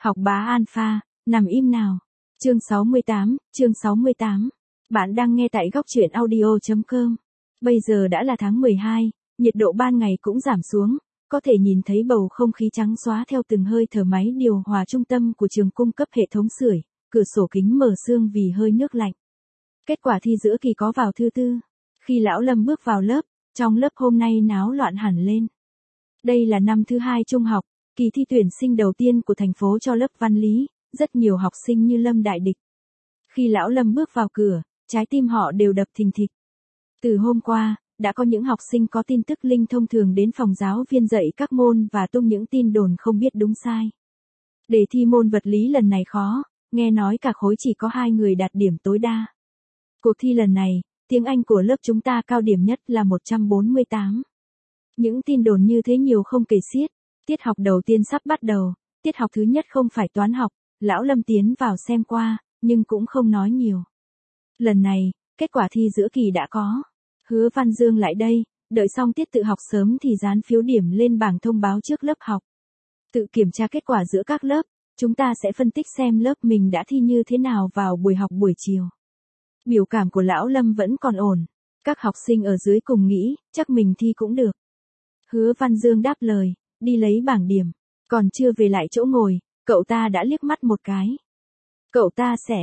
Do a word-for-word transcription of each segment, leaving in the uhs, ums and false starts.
Học bá alpha, nằm im nào. Chương sáu mươi tám, chương sáu mươi tám. Bạn đang nghe tại góc truyện audio chấm com. Bây giờ đã là tháng mười hai, nhiệt độ ban ngày cũng giảm xuống, có thể nhìn thấy bầu không khí trắng xóa theo từng hơi thở máy điều hòa trung tâm của trường cung cấp hệ thống sưởi, cửa sổ kính mở sương vì hơi nước lạnh. Kết quả thi giữa kỳ có vào thứ tư. Khi lão Lâm bước vào lớp, trong lớp hôm nay náo loạn hẳn lên. Đây là năm thứ hai trung học, kỳ thi tuyển sinh đầu tiên của thành phố cho lớp văn lý, rất nhiều học sinh như lâm đại địch. Khi lão Lâm bước vào cửa, trái tim họ đều đập thình thịch. Từ hôm qua, đã có những học sinh có tin tức linh thông thường đến phòng giáo viên dạy các môn và tung những tin đồn không biết đúng sai. Đề thi môn vật lý lần này khó, nghe nói cả khối chỉ có hai người đạt điểm tối đa. Cuộc thi lần này, tiếng Anh của lớp chúng ta cao điểm nhất là một trăm bốn mươi tám. Những tin đồn như thế nhiều không kể xiết. Tiết học đầu tiên sắp bắt đầu, tiết học thứ nhất không phải toán học, lão Lâm tiến vào xem qua, nhưng cũng không nói nhiều. Lần này, kết quả thi giữa kỳ đã có. Hứa Văn Dương lại đây, đợi xong tiết tự học sớm thì dán phiếu điểm lên bảng thông báo trước lớp học. Tự kiểm tra kết quả giữa các lớp, chúng ta sẽ phân tích xem lớp mình đã thi như thế nào vào buổi học buổi chiều. Biểu cảm của lão Lâm vẫn còn ổn. Các học sinh ở dưới cùng nghĩ, chắc mình thi cũng được. Hứa Văn Dương đáp lời, đi lấy bảng điểm. Còn chưa về lại chỗ ngồi, cậu ta đã liếc mắt một cái. Cậu ta sẽ,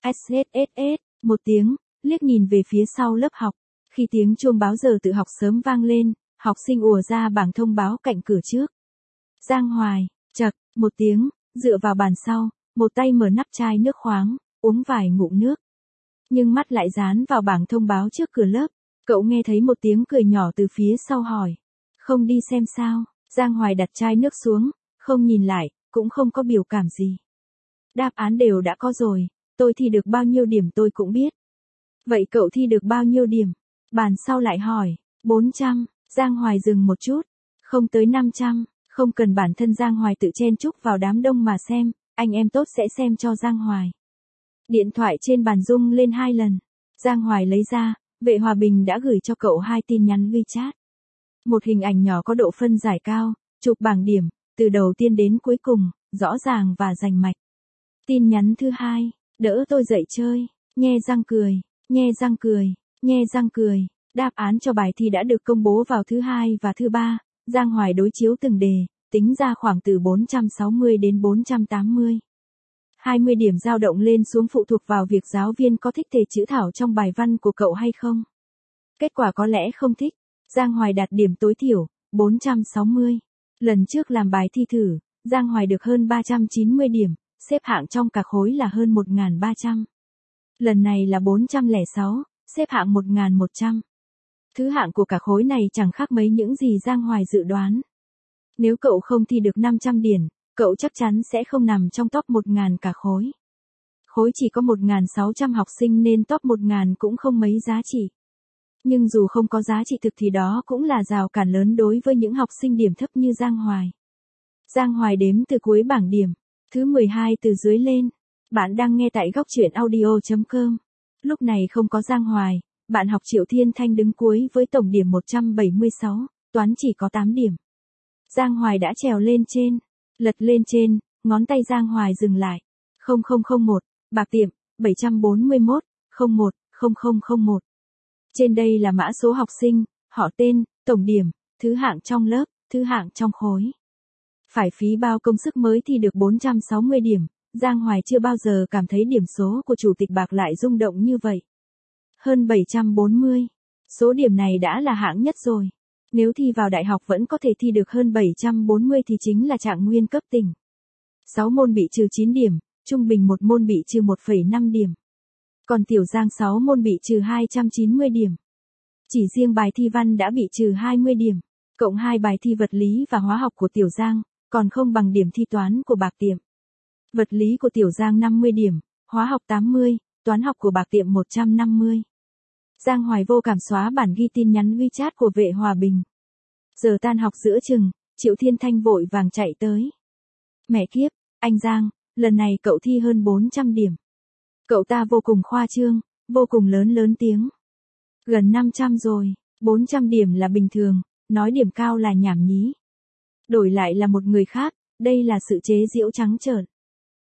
sss, một tiếng, liếc nhìn về phía sau lớp học. Khi tiếng chuông báo giờ tự học sớm vang lên, học sinh ùa ra bảng thông báo cạnh cửa trước. Giang Hoài, chậc, một tiếng, dựa vào bàn sau, một tay mở nắp chai nước khoáng, uống vài ngụm nước. Nhưng mắt lại dán vào bảng thông báo trước cửa lớp, cậu nghe thấy một tiếng cười nhỏ từ phía sau hỏi. Không đi xem sao? Giang Hoài đặt chai nước xuống, không nhìn lại, cũng không có biểu cảm gì. Đáp án đều đã có rồi, tôi thi được bao nhiêu điểm tôi cũng biết. Vậy cậu thi được bao nhiêu điểm? Bàn sau lại hỏi, bốn trăm, Giang Hoài dừng một chút, không tới năm trăm, không cần bản thân Giang Hoài tự chen chúc vào đám đông mà xem, anh em tốt sẽ xem cho Giang Hoài. Điện thoại trên bàn rung lên hai lần, Giang Hoài lấy ra, Vệ Hòa Bình đã gửi cho cậu hai tin nhắn WeChat. Một hình ảnh nhỏ có độ phân giải cao, chụp bảng điểm, từ đầu tiên đến cuối cùng, rõ ràng và rành mạch. Tin nhắn thứ hai, đỡ tôi dậy chơi, nhe răng cười, nhe răng cười, nhe răng cười. Đáp án cho bài thi đã được công bố vào thứ hai và thứ ba, Giang Hoài đối chiếu từng đề, tính ra khoảng từ bốn trăm sáu mươi đến bốn trăm tám mươi. hai mươi điểm dao động lên xuống phụ thuộc vào việc giáo viên có thích thể chữ thảo trong bài văn của cậu hay không. Kết quả có lẽ không thích. Giang Hoài đạt điểm tối thiểu, bốn trăm sáu mươi. Lần trước làm bài thi thử, Giang Hoài được hơn ba trăm chín mươi điểm, xếp hạng trong cả khối là hơn một nghìn ba trăm. Lần này là bốn trăm lẻ sáu, xếp hạng một nghìn một trăm. Thứ hạng của cả khối này chẳng khác mấy những gì Giang Hoài dự đoán. Nếu cậu không thi được năm trăm điểm, cậu chắc chắn sẽ không nằm trong top một nghìn cả khối. Khối chỉ có một nghìn sáu trăm học sinh nên top một nghìn cũng không mấy giá trị. Nhưng dù không có giá trị thực thì đó cũng là rào cản lớn đối với những học sinh điểm thấp như Giang Hoài. Giang Hoài đếm từ cuối bảng điểm, thứ mười hai từ dưới lên. Bạn đang nghe tại góc truyện audio chấm com. Lúc này không có Giang Hoài, bạn học Triệu Thiên Thanh đứng cuối với tổng điểm một trăm bảy mươi sáu, toán chỉ có tám điểm. Giang Hoài đã trèo lên trên, lật lên trên, ngón tay Giang Hoài dừng lại. không không không một, bạc tiệm, bảy trăm bốn mươi mốt, không một, không không không một. Trên đây là mã số học sinh, họ tên, tổng điểm, thứ hạng trong lớp, thứ hạng trong khối. Phải phí bao công sức mới thi được bốn trăm sáu mươi điểm, Giang Hoài chưa bao giờ cảm thấy điểm số của chủ tịch Bạc lại rung động như vậy. Hơn bảy trăm bốn mươi. Số điểm này đã là hạng nhất rồi. Nếu thi vào đại học vẫn có thể thi được hơn bảy trăm bốn mươi thì chính là trạng nguyên cấp tỉnh. sáu môn bị trừ chín điểm, trung bình một môn bị trừ một phẩy năm điểm. Còn Tiểu Giang sáu môn bị trừ hai trăm chín mươi điểm. Chỉ riêng bài thi văn đã bị trừ hai mươi điểm, cộng hai bài thi vật lý và hóa học của Tiểu Giang, còn không bằng điểm thi toán của Bạc Tiệm. Vật lý của Tiểu Giang năm mươi điểm, hóa học tám mươi, toán học của Bạc Tiệm một trăm năm mươi. Giang Hoài vô cảm xóa bản ghi tin nhắn WeChat của Vệ Hòa Bình. Giờ tan học giữa chừng, Triệu Thiên Thanh vội vàng chạy tới. Mẹ kiếp, anh Giang, lần này cậu thi hơn bốn trăm điểm. Cậu ta vô cùng khoa trương, vô cùng lớn lớn tiếng. Gần năm trăm rồi, bốn trăm điểm là bình thường, nói điểm cao là nhảm nhí. Đổi lại là một người khác, đây là sự chế giễu trắng trợn.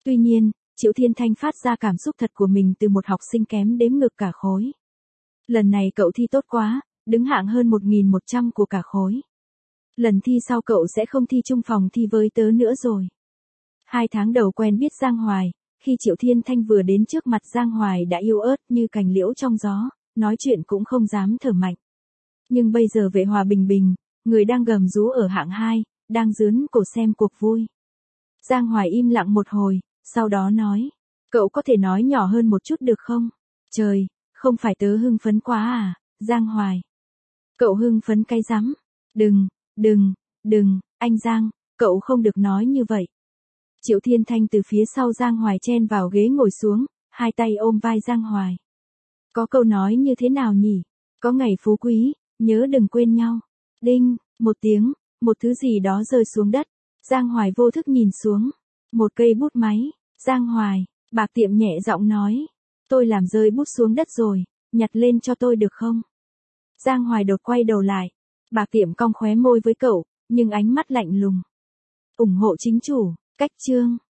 Tuy nhiên, Triệu Thiên Thanh phát ra cảm xúc thật của mình từ một học sinh kém đếm ngược cả khối. Lần này cậu thi tốt quá, đứng hạng hơn một nghìn một trăm của cả khối. Lần thi sau cậu sẽ không thi chung phòng thi với tớ nữa rồi. Hai tháng đầu quen biết Giang Hoài, khi Triệu Thiên Thanh vừa đến trước mặt Giang Hoài đã yếu ớt như cành liễu trong gió, nói chuyện cũng không dám thở mạnh. Nhưng bây giờ Vệ Hòa bình bình, người đang gầm rú ở hạng hai, đang dướn cổ xem cuộc vui. Giang Hoài im lặng một hồi, sau đó nói, cậu có thể nói nhỏ hơn một chút được không? Trời, không phải tớ hưng phấn quá à, Giang Hoài. Cậu hưng phấn cái rắm. Đừng, đừng, đừng, anh Giang, cậu không được nói như vậy. Triệu Thiên Thanh từ phía sau Giang Hoài chen vào ghế ngồi xuống, hai tay ôm vai Giang Hoài. Có câu nói như thế nào nhỉ? Có ngày phú quý, nhớ đừng quên nhau. Đinh, một tiếng, một thứ gì đó rơi xuống đất. Giang Hoài vô thức nhìn xuống. Một cây bút máy. Giang Hoài, Bạc Tiệm nhẹ giọng nói. Tôi làm rơi bút xuống đất rồi, nhặt lên cho tôi được không? Giang Hoài đột quay đầu lại. Bạc Tiệm cong khóe môi với cậu, nhưng ánh mắt lạnh lùng. Ủng hộ chính chủ, cách chương.